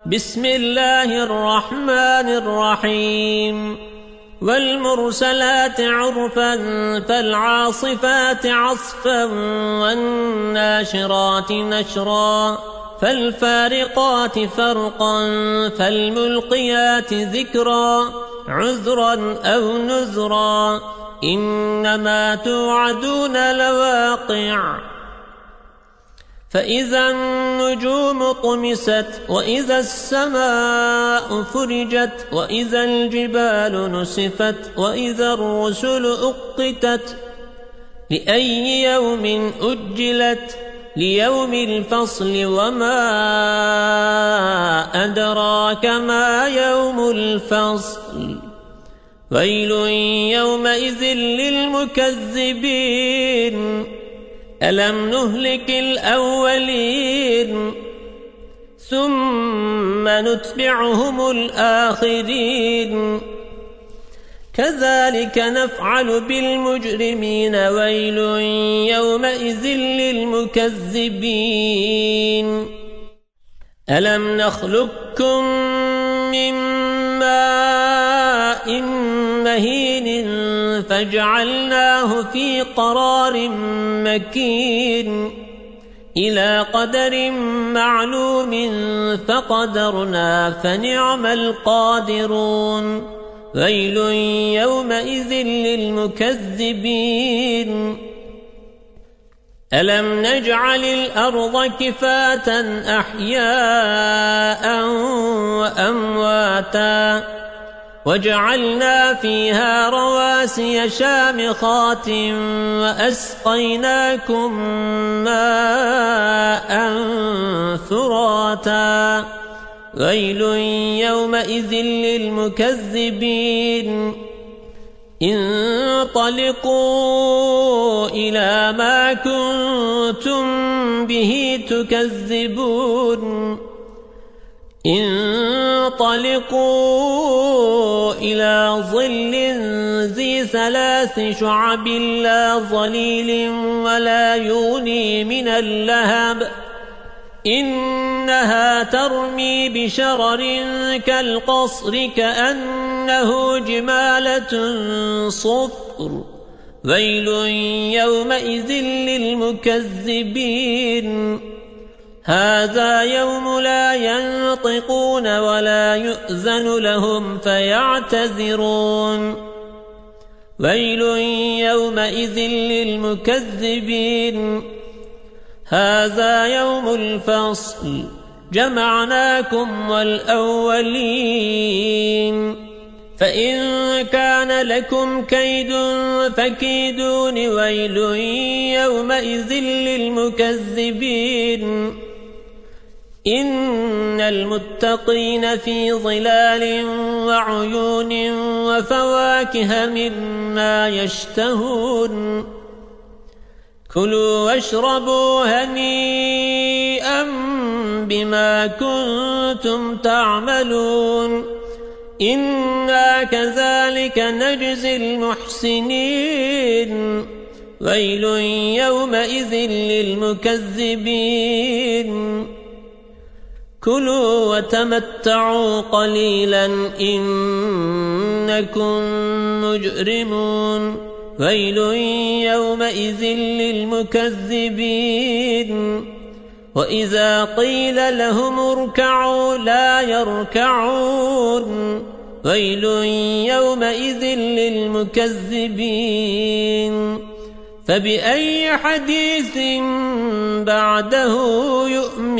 بسم الله الرحمن الرحيم والمرسلات عرفا فالعاصفات عصفا والناشرات نشرا فالفارقات فرقا فالملقيات ذكرا عذرا أو نذرا إنما توعدون لواقع فإذا النجوم طمست وإذا السماء فرجت وإذا الجبال نسفت وإذا الرسل أقتت لأي يوم أجلت ليوم الفصل وما أدراك ما يوم الفصل ويل يومئذ للمكذبين ألم نهلك الأولين ثم نتبعهم الآخرين كذلك نفعل بالمجرمين ويل يومئذ للمكذبين ألم نخلقكم من ماء مهين فجعلناه في قرار مكين إلى قدر معلوم فقدرنا فنعم القادرون ويل يومئذ للمكذبين ألم نجعل الأرض كفاة أحياء وأمواتا وجعلنا فيها رواسي شامخات وأسقيناكم ماء ثراتا ويل يومئذ للمكذبين انطلقوا إلى ما كنتم به تكذبون انطلقوا إلى ظل ذي ثلاث شعب لا ظليل ولا يغني من اللهب إنها ترمي بشرر كالقصر كأنه جمالة صفر ويل يومئذ للمكذبين هذا يوم لا ينطقون ولا يؤذن لهم فيعتذرون ويل يومئذ للمكذبين هذا يوم الفصل جمعناكم والأولين فإن كان لكم كيد فكيدون ويل يومئذ للمكذبين إن المتقين في ظلال وعيون وفواكه مما يشتهون كلوا واشربوا هنيئا بما كنتم تعملون إنا كذلك نجزي المحسنين ويل يومئذ للمكذبين كلوا وتمتعوا قليلا إنكم مجرمون ويل يومئذ للمكذبين وإذا قيل لهم اركعوا لا يركعون ويل يومئذ للمكذبين فبأي حديث بعده يؤمنون